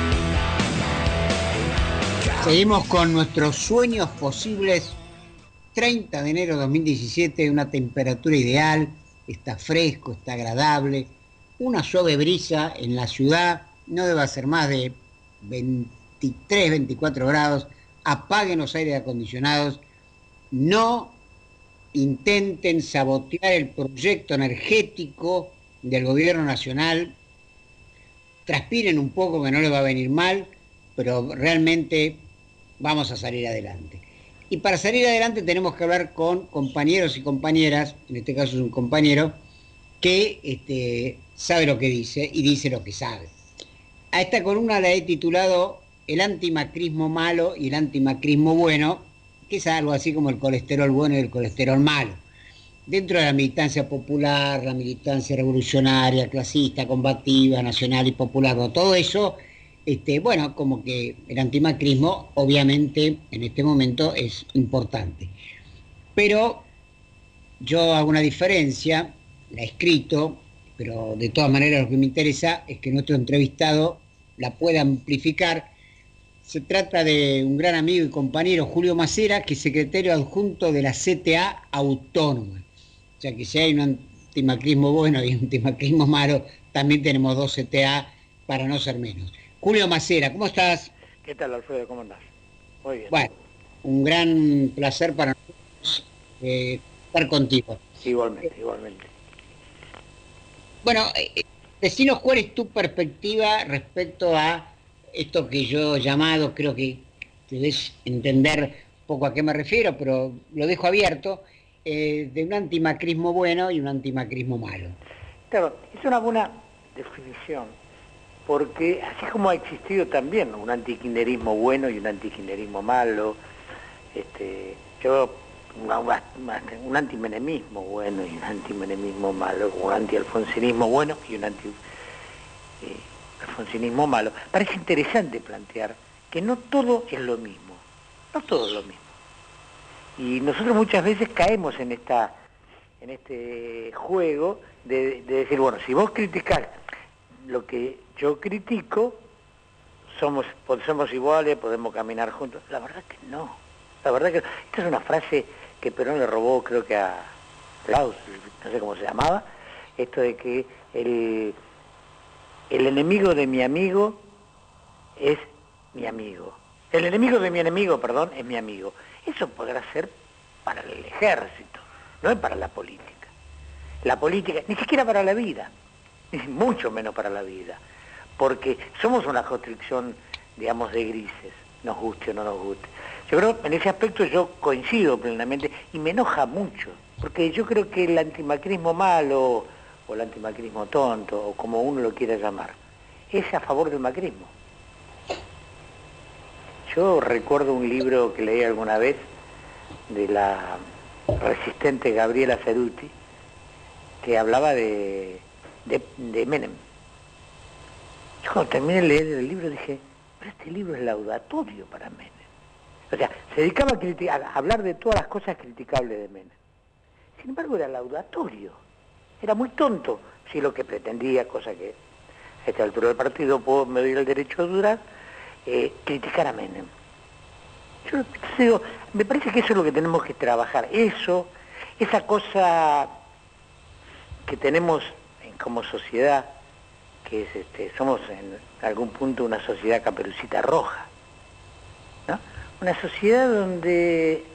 Seguimos con nuestros sueños posibles. treinta de enero de dos mil diecisiete, una temperatura ideal, está fresco, está agradable, una suave brisa en la ciudad, no debe ser más de veintitrés, veinticuatro grados. Apaguen los aires acondicionados, no intenten sabotear el proyecto energético del gobierno nacional, transpiren un poco que no les va a venir mal, pero realmente vamos a salir adelante. Y para salir adelante tenemos que hablar con compañeros y compañeras, en este caso es un compañero, que este, sabe lo que dice y dice lo que sabe. A esta columna la he titulado El antimacrismo malo y el antimacrismo bueno, que es algo así como el colesterol bueno y el colesterol malo. Dentro de la militancia popular, la militancia revolucionaria, clasista, combativa, nacional y popular, ¿no? Todo eso, este, bueno, como que el antimacrismo obviamente en este momento es importante. Pero yo hago una diferencia, la he escrito, pero de todas maneras lo que me interesa es que nuestro entrevistado la pueda amplificar. Se trata de un gran amigo y compañero, Julio Macera, que es secretario adjunto de la C T A Autónoma. O sea que si hay un antimacrismo bueno y un antimacrismo malo, también tenemos dos C T A para no ser menos. Julio Macera, ¿cómo estás? ¿Qué tal, Alfredo? ¿Cómo andás? Muy bien. Bueno, un gran placer para nosotros eh, estar contigo. Igualmente, igualmente. Bueno, eh, decinos cuál es tu perspectiva respecto a esto que yo he llamado, creo que debes entender un poco a qué me refiero, pero lo dejo abierto, eh, de un antimacrismo bueno y un antimacrismo malo. Claro, es una buena definición, porque así como ha existido también un antikirchnerismo bueno y un antikirchnerismo malo, este, yo una, una, un antimenemismo bueno y un antimenemismo malo, un antialfonsinismo bueno y un anti eh, alfonsinismo malo. Parece interesante plantear que no todo es lo mismo, no todo es lo mismo. Y nosotros muchas veces caemos en esta, en este juego de, de decir, bueno, si vos criticás lo que yo critico, somos, somos iguales, podemos caminar juntos. La verdad que no. La verdad que esta es una frase que Perón le robó, creo que a Claus, no sé cómo se llamaba, esto de que el, el enemigo de mi amigo es mi amigo. El enemigo de mi enemigo, perdón, es mi amigo. Eso podrá ser para el ejército, no es para la política. La política, ni siquiera para la vida, ni mucho menos para la vida, porque somos una construcción, digamos, de grises, nos guste o no nos guste. Yo creo, en ese aspecto yo coincido plenamente y me enoja mucho, porque yo creo que el antimacrismo malo, o el antimacrismo tonto, o como uno lo quiera llamar, es a favor del macrismo. Yo recuerdo un libro que leí alguna vez de la resistente Gabriela Ceruti, que hablaba de, de, de Menem. Yo cuando terminé de leer el libro dije, pero este libro es laudatorio para Menem. O sea, se dedicaba a, criticar, a hablar de todas las cosas criticables de Menem. Sin embargo, era laudatorio. Era muy tonto, si lo que pretendía, cosa que a esta altura del partido puedo, me doy el derecho a durar, eh, criticar a Menem. Yo digo, me parece que eso es lo que tenemos que trabajar. Eso, esa cosa que tenemos en, como sociedad, que es, este, somos en algún punto una sociedad Caperucita Roja, ¿no? Una sociedad donde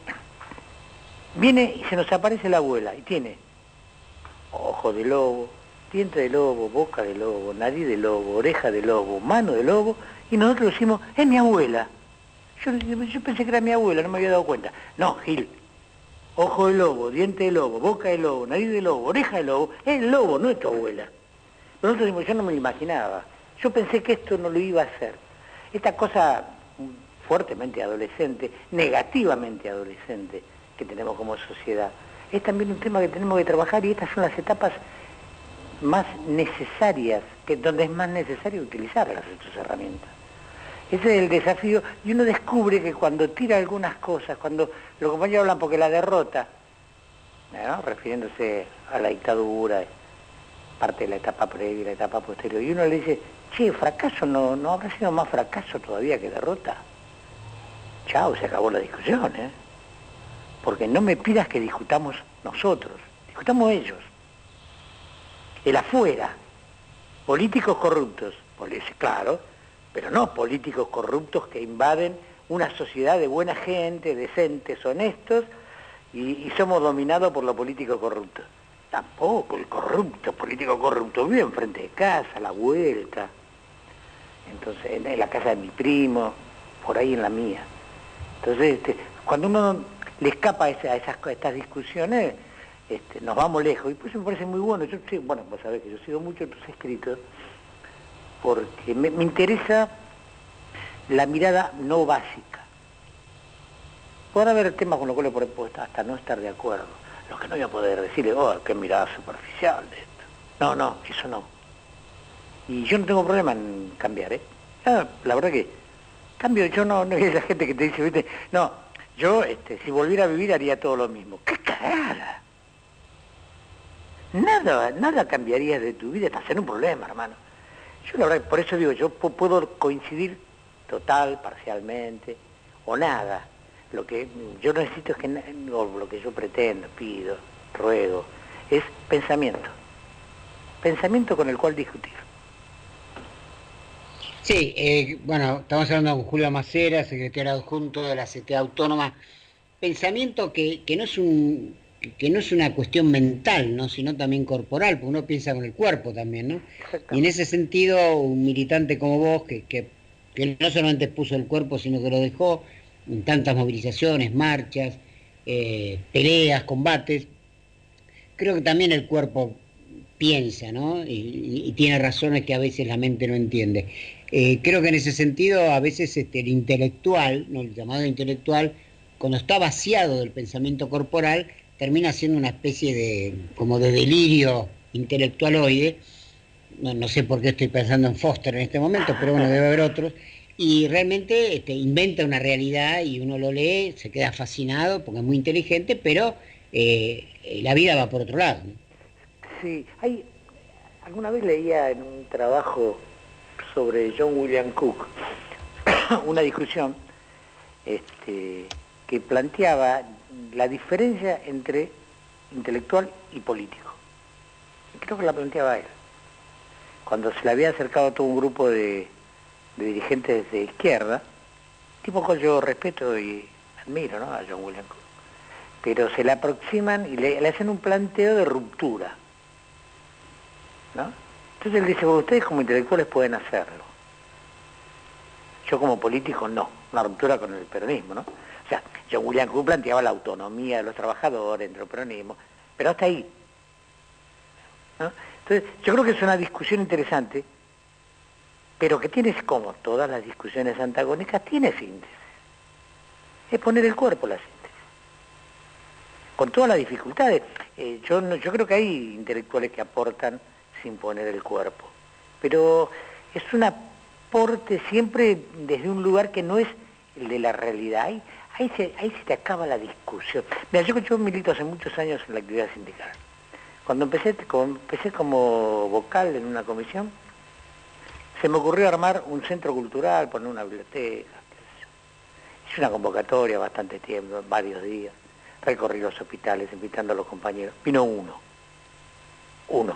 viene y se nos aparece la abuela y tiene ojo de lobo, diente de lobo, boca de lobo, nariz de lobo, oreja de lobo, mano de lobo, y nosotros decimos, es mi abuela. Yo, yo pensé que era mi abuela, no me había dado cuenta. No, Gil. Ojo de lobo, diente de lobo, boca de lobo, nariz de lobo, oreja de lobo, es el lobo, no es tu abuela. Nosotros decimos, yo no me lo imaginaba. Yo pensé que esto no lo iba a hacer. Esta cosa fuertemente adolescente, negativamente adolescente, que tenemos como sociedad, es también un tema que tenemos que trabajar y estas son las etapas más necesarias, que donde es más necesario utilizar las estas herramientas. Ese es el desafío, y uno descubre que cuando tira algunas cosas, cuando los compañeros hablan porque la derrota, ¿no? Refiriéndose a la dictadura, parte de la etapa previa y la etapa posterior, y uno le dice, che, fracaso, no, no habrá sido más fracaso todavía que derrota. Chao, se acabó la discusión, ¿eh? Porque no me pidas que discutamos nosotros, discutamos ellos. El afuera, políticos corruptos, claro, pero no políticos corruptos que invaden una sociedad de buena gente, decentes, honestos, y, y somos dominados por los políticos corruptos. Tampoco, el corrupto, político corrupto, vive enfrente de casa, a la vuelta, entonces en, en la casa de mi primo, por ahí en la mía. Entonces, este, cuando uno le escapa a, esa, a, esas, a estas discusiones, este, nos vamos lejos, y por eso me parece muy bueno. Yo, sí, bueno, vos sabés que yo sigo mucho tus escritos, porque me, me interesa la mirada no básica. Podrá haber temas con los cuales por hasta no estar de acuerdo. Lo que no voy a poder decirle, oh, qué mirada superficial de esto. No, no, eso no. Y yo no tengo problema en cambiar, ¿eh? La, la verdad que cambio, yo no, no es la gente que te dice, ¿viste? No, yo, este, si volviera a vivir haría todo lo mismo. ¡Qué cagada! Nada, nada cambiaría de tu vida, estás en un problema, hermano. Yo la verdad, por eso digo, yo puedo coincidir total, parcialmente, o nada. Lo que yo necesito es que, o lo que yo pretendo, pido, ruego, es pensamiento. Pensamiento con el cual discutir. Sí, eh, bueno, estamos hablando con Julio Macera, secretario adjunto de la C T A Autónoma. Pensamiento que, que no es un que no es una cuestión mental, ¿no? Sino también corporal, porque uno piensa con el cuerpo también, ¿no? Y en ese sentido, un militante como vos, que, que, que no solamente puso el cuerpo, sino que lo dejó en tantas movilizaciones, marchas, eh, peleas, combates, creo que también el cuerpo piensa, ¿no? Y, y tiene razones que a veces la mente no entiende. Eh, creo que en ese sentido, a veces este, el intelectual, ¿no? El llamado intelectual, cuando está vaciado del pensamiento corporal, termina siendo una especie de, como de delirio intelectualoide. No, no sé por qué estoy pensando en Foster en este momento, pero bueno, debe haber otros. Y realmente este, inventa una realidad y uno lo lee, se queda fascinado porque es muy inteligente, pero eh, la vida va por otro lado, ¿no? Sí, hay, alguna vez leía en un trabajo sobre John William Cook una discusión este, que planteaba la diferencia entre intelectual y político. Y creo que la planteaba él. Cuando se le había acercado todo un grupo de, de dirigentes de izquierda, tipo que yo respeto y admiro, ¿no?, a John William Cook. Pero se le aproximan y le, le hacen un planteo de ruptura, ¿no? Entonces él dice, bueno, ustedes como intelectuales pueden hacerlo. Yo como político no, una ruptura con el peronismo, ¿no? O sea, John William Cook planteaba la autonomía de los trabajadores dentro del peronismo, pero hasta ahí, ¿no? Entonces, yo creo que es una discusión interesante, pero que tiene, como todas las discusiones antagónicas, tiene síntesis. Es poner el cuerpo la síntesis. Con todas las dificultades. Eh, yo, no, yo creo que hay intelectuales que aportan sin poner el cuerpo. Pero es un aporte siempre desde un lugar que no es el de la realidad. Ahí, ahí, se, ahí se te acaba la discusión. Mira, yo, yo milito hace muchos años en la actividad sindical. Cuando empecé, como, empecé como vocal en una comisión, se me ocurrió armar un centro cultural, poner una biblioteca. Hice una convocatoria bastante tiempo, varios días. Recorrí los hospitales invitando a los compañeros. Vino uno. Uno.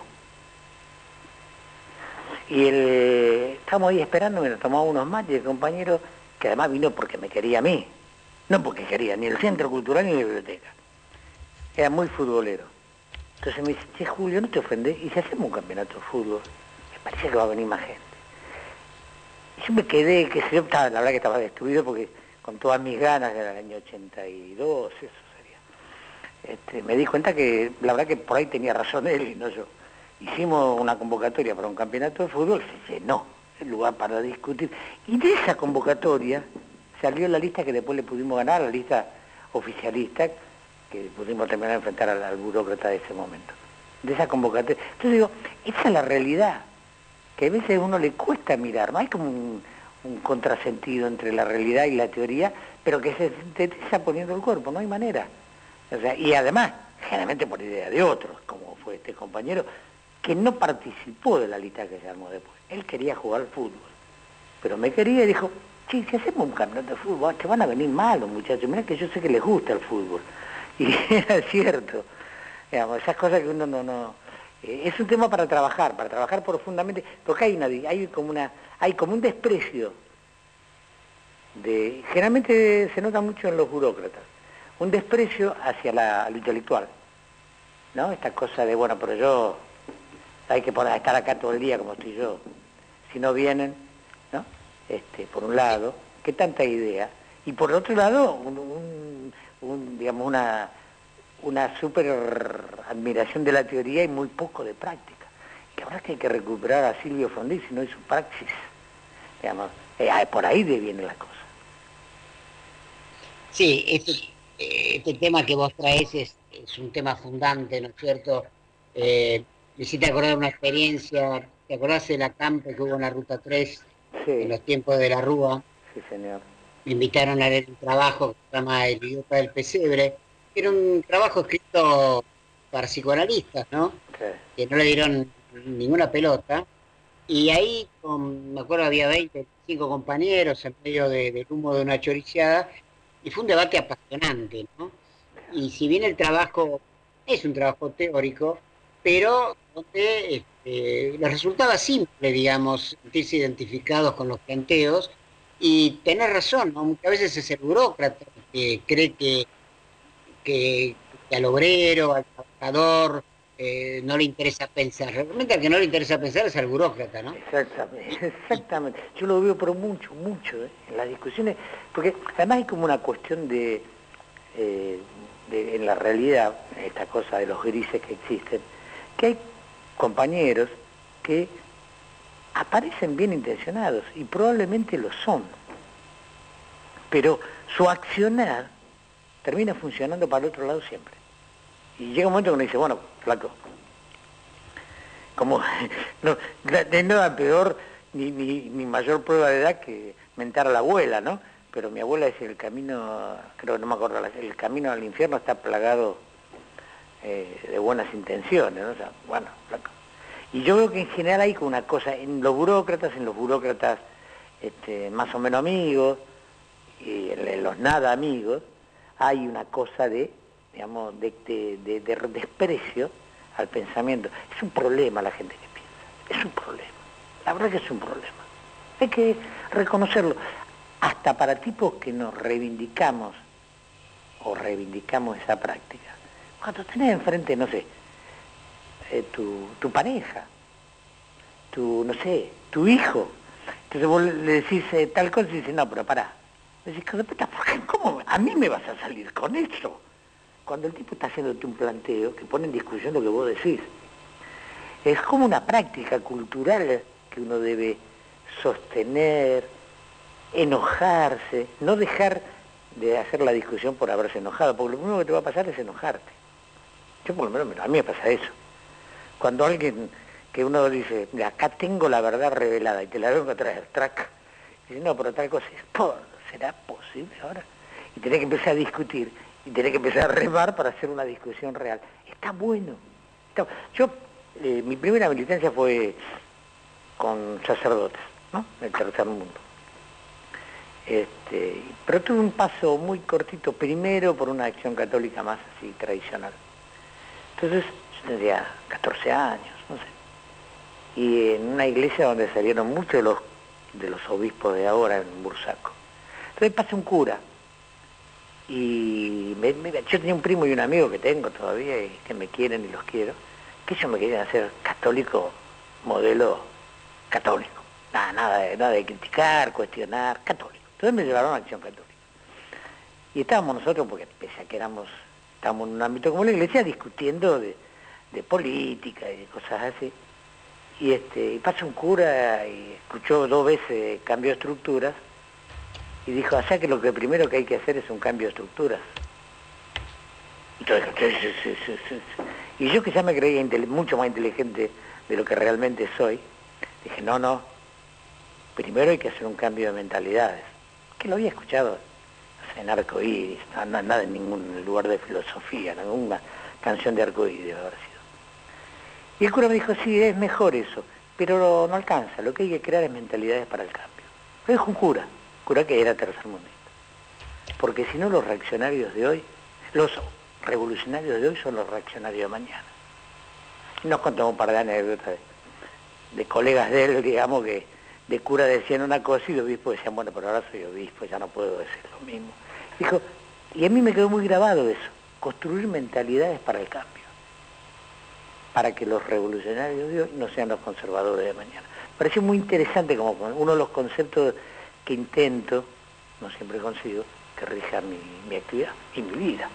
Y el, estábamos ahí esperando, me tomaba unos mates y el compañero, que además vino porque me quería a mí. No porque quería ni el centro cultural ni la biblioteca. Era muy futbolero. Entonces me dice, che, Julio, ¿no te ofendés? ¿Y si hacemos un campeonato de fútbol? Me parece que va a venir más gente. Y yo me quedé, que sé yo, estaba, la verdad que estaba destruido porque con todas mis ganas, era el año ochenta y dos, eso sería. Este, me di cuenta que la verdad que por ahí tenía razón él y no yo. Hicimos una convocatoria para un campeonato de fútbol, se llenó el lugar para discutir. Y de esa convocatoria salió la lista que después le pudimos ganar, la lista oficialista, que pudimos terminar de enfrentar al, al burócrata de ese momento. De esa convocatoria. Entonces digo, esa es la realidad, que a veces a uno le cuesta mirar, no hay como un, un contrasentido entre la realidad y la teoría, pero que se sintetiza poniendo el cuerpo, no hay manera. O sea, y además, generalmente por idea de otros, como fue este compañero, que no participó de la lista que se armó después. Él quería jugar al fútbol, pero me quería y dijo, sí, si hacemos un campeonato de fútbol, te van a venir mal los muchachos, mirá que yo sé que les gusta el fútbol. Y era cierto, digamos, esas cosas que uno no... no eh, es un tema para trabajar, para trabajar profundamente, porque hay, una, hay, como, una, hay como un desprecio, de generalmente se nota mucho en los burócratas, un desprecio hacia la, lo intelectual, ¿no? Esta cosa de, bueno, pero yo... hay que poner, estar acá todo el día como estoy yo, si no vienen, ¿no? Este, por un lado, qué tanta idea, y por otro lado, un, un, un, digamos, una, una súper admiración de la teoría y muy poco de práctica. Que ahora es que hay que recuperar a Silvio Frondizi, ¿no? Y su praxis, digamos, eh, por ahí viene la cosa. Sí, este, este tema que vos traes es, es un tema fundante, ¿no es cierto? Eh, Me hiciste acordar una experiencia, ¿te acordás del acampe que hubo en la Ruta tres, sí, en los tiempos de la Rúa? Sí, señor. Me invitaron a leer un trabajo que se llama El idiota del pesebre, que era un trabajo escrito para psicoanalistas, ¿no? Sí. Que no le dieron ninguna pelota. Y ahí, con, me acuerdo, había veinte, veinticinco compañeros en medio de, del humo de una choriciada, y fue un debate apasionante, ¿no? Y si bien el trabajo es un trabajo teórico, pero donde este, les resultaba simple, digamos, sentirse identificados con los planteos y tener razón, ¿no? Muchas veces es el burócrata que cree que, que, que al obrero, al trabajador, eh, no le interesa pensar. Realmente al que no le interesa pensar es al burócrata, ¿no? Exactamente, exactamente. Yo lo veo pero mucho, mucho, ¿eh? En las discusiones, porque además hay como una cuestión de, eh, de en la realidad, esta cosa de los grises que existen, que hay compañeros que aparecen bien intencionados y probablemente lo son, pero su accionar termina funcionando para el otro lado siempre. Y llega un momento que uno dice, bueno, flaco, como no, no nada peor ni, ni, ni mayor prueba de edad que mentar a la abuela, ¿no? Pero mi abuela decía, el camino, creo que no me acuerdo, el camino al infierno está plagado Eh, de buenas intenciones, ¿no? O sea, bueno, flaco. Y yo veo que en general hay como una cosa, en los burócratas, en los burócratas este, más o menos amigos, y en, en los nada amigos, hay una cosa de, digamos, de, de, de, de desprecio al pensamiento. Es un problema la gente que piensa, es un problema. La verdad que es un problema. Hay que reconocerlo. hasta para tipos que nos reivindicamos o reivindicamos esa práctica. Cuando tenés enfrente, no sé, eh, tu, tu pareja, tu, no sé, tu hijo, entonces vos le decís eh, tal cosa y dices, no, pero pará. Le decís, ¿por qué? ¿Cómo a mí me vas a salir con eso? Cuando el tipo está haciéndote un planteo que pone en discusión lo que vos decís. Es como una práctica cultural que uno debe sostener, enojarse, no dejar de hacer la discusión por haberse enojado, porque lo primero que te va a pasar es enojarte. Yo por lo menos, a mí me pasa eso. Cuando alguien, que uno dice, mira, acá tengo la verdad revelada y te la vengo a traer, track, y dice, no, pero tal cosa es, por, ¿será posible ahora? Y tenés que empezar a discutir, y tenés que empezar a remar para hacer una discusión real. Está bueno. Está... Yo, eh, mi primera militancia fue con sacerdotes, ¿no? En el tercer mundo. Este, pero tuve un paso muy cortito, primero por una acción católica más así tradicional. Entonces yo tendría catorce años, no sé, y en una iglesia donde salieron muchos de los, de los obispos de ahora en Bursaco. Entonces pasé un cura, y me, me, yo tenía un primo y un amigo que tengo todavía y que me quieren y los quiero, que ellos me querían hacer católico, modelo católico, nada, nada, de, nada de criticar, cuestionar, católico. Entonces me llevaron a Acción Católica. Y estábamos nosotros, porque pese a que éramos, estábamos en un ámbito como la iglesia, discutiendo de, de política y de cosas así. Y, este, y pasa un cura y escuchó dos veces cambio de estructuras y dijo, o sea que lo que primero que hay que hacer es un cambio de estructuras. Y todo dijo, sí, sí, sí, sí, sí. Y yo que ya me creía mucho más inteligente de lo que realmente soy, dije, no, no, primero hay que hacer un cambio de mentalidades. Que lo había escuchado, no sé, en Arcoíris, no, nada en ningún lugar de filosofía, ninguna canción de Arcoíris debe haber sido. Y el cura me dijo, sí, es mejor eso, pero no alcanza, lo que hay que crear es mentalidades para el cambio. Lo dijo un cura, cura que era tercermundista. Porque si no, los reaccionarios de hoy, los revolucionarios de hoy son los reaccionarios de mañana. Y nos contamos un par de anécdotas de, de colegas de él, digamos, que de cura decían una cosa y de obispo decían, bueno, pero ahora soy obispo, ya no puedo decir lo mismo. Dijo, y a mí me quedó muy grabado eso, construir mentalidades para el cambio, para que los revolucionarios de hoy no sean los conservadores de mañana. Me pareció muy interesante como uno de los conceptos que intento, no siempre consigo, que rijan mi, mi actividad y mi vida.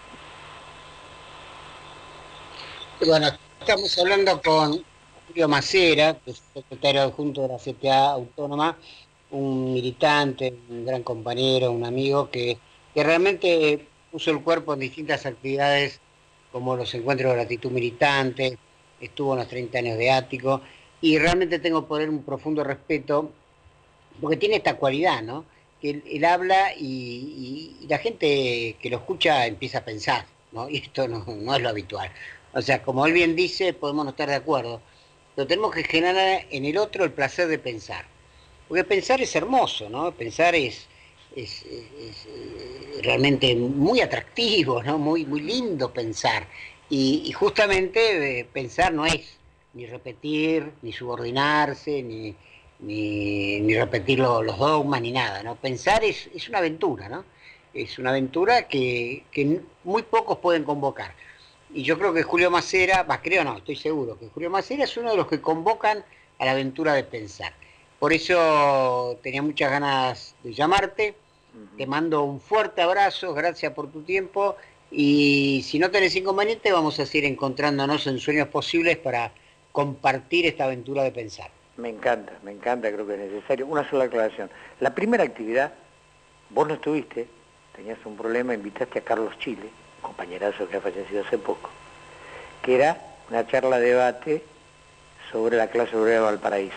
Bueno, estamos hablando con Julio Macera, que es secretario adjunto de la C T A Autónoma, un militante, un gran compañero, un amigo que, que realmente puso el cuerpo en distintas actividades como los encuentros de gratitud militante, estuvo en los treinta años de Ático, y realmente tengo por él un profundo respeto, porque tiene esta cualidad, ¿no? Que él, él habla y, y, y la gente que lo escucha empieza a pensar, ¿no? Y esto no, no es lo habitual. O sea, como él bien dice, podemos no estar de acuerdo, pero tenemos que generar en el otro el placer de pensar. Porque pensar es hermoso, ¿no? Pensar es, es, es, es realmente muy atractivo, ¿no? Muy, muy lindo pensar. Y, y justamente eh, pensar no es ni repetir, ni subordinarse, ni, ni, ni repetir lo, los dogmas, ni nada, ¿no? Pensar es, es una aventura, ¿no? Es una aventura que, que muy pocos pueden convocar. Y yo creo que Julio Macera, va, creo no, estoy seguro, que Julio Macera es uno de los que convocan a la aventura de pensar. Por eso tenía muchas ganas de llamarte, te mando un fuerte abrazo, gracias por tu tiempo, y si no tenés inconveniente vamos a seguir encontrándonos en Sueños Posibles para compartir esta aventura de pensar. Me encanta, me encanta, creo que es necesario. Una sola aclaración. La primera actividad, vos no estuviste, tenías un problema, invitaste a Carlos Chile, compañerazo que ha fallecido hace poco, que era una charla debate sobre la clase obrera de Valparaíso.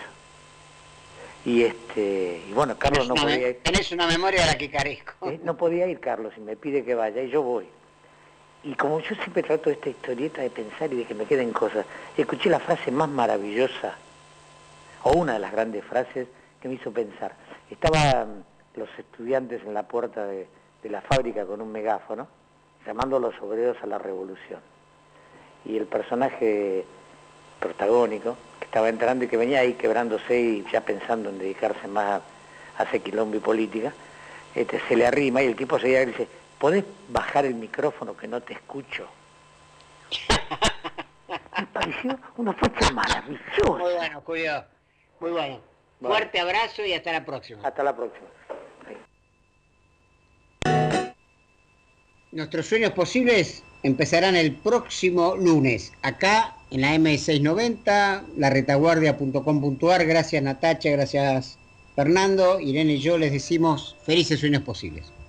Y este, y bueno, Carlos no podía ir. Tenés una memoria de la que carezco. ¿Eh? No podía ir Carlos y me pide que vaya y yo voy. Y como yo siempre trato esta historieta de pensar y de que me queden cosas, escuché la frase más maravillosa, o una de las grandes frases que me hizo pensar. Estaban los estudiantes en la puerta de, de la fábrica con un megáfono, llamando a los obreros a la revolución. Y el personaje protagónico, que estaba entrando y que venía ahí quebrándose y ya pensando en dedicarse más hace quilombo y política, este, se le arrima y el tipo se llega y dice, ¿podés bajar el micrófono que no te escucho? Me pareció una foto maravillosa. Muy bueno, Julio. Muy bueno. Bueno. Fuerte abrazo y hasta la próxima. Hasta la próxima. Nuestros sueños posibles empezarán el próximo lunes, acá en la eme seiscientos noventa, la retaguardia punto com punto ar. Gracias Natacha, gracias Fernando, Irene y yo les decimos felices sueños posibles.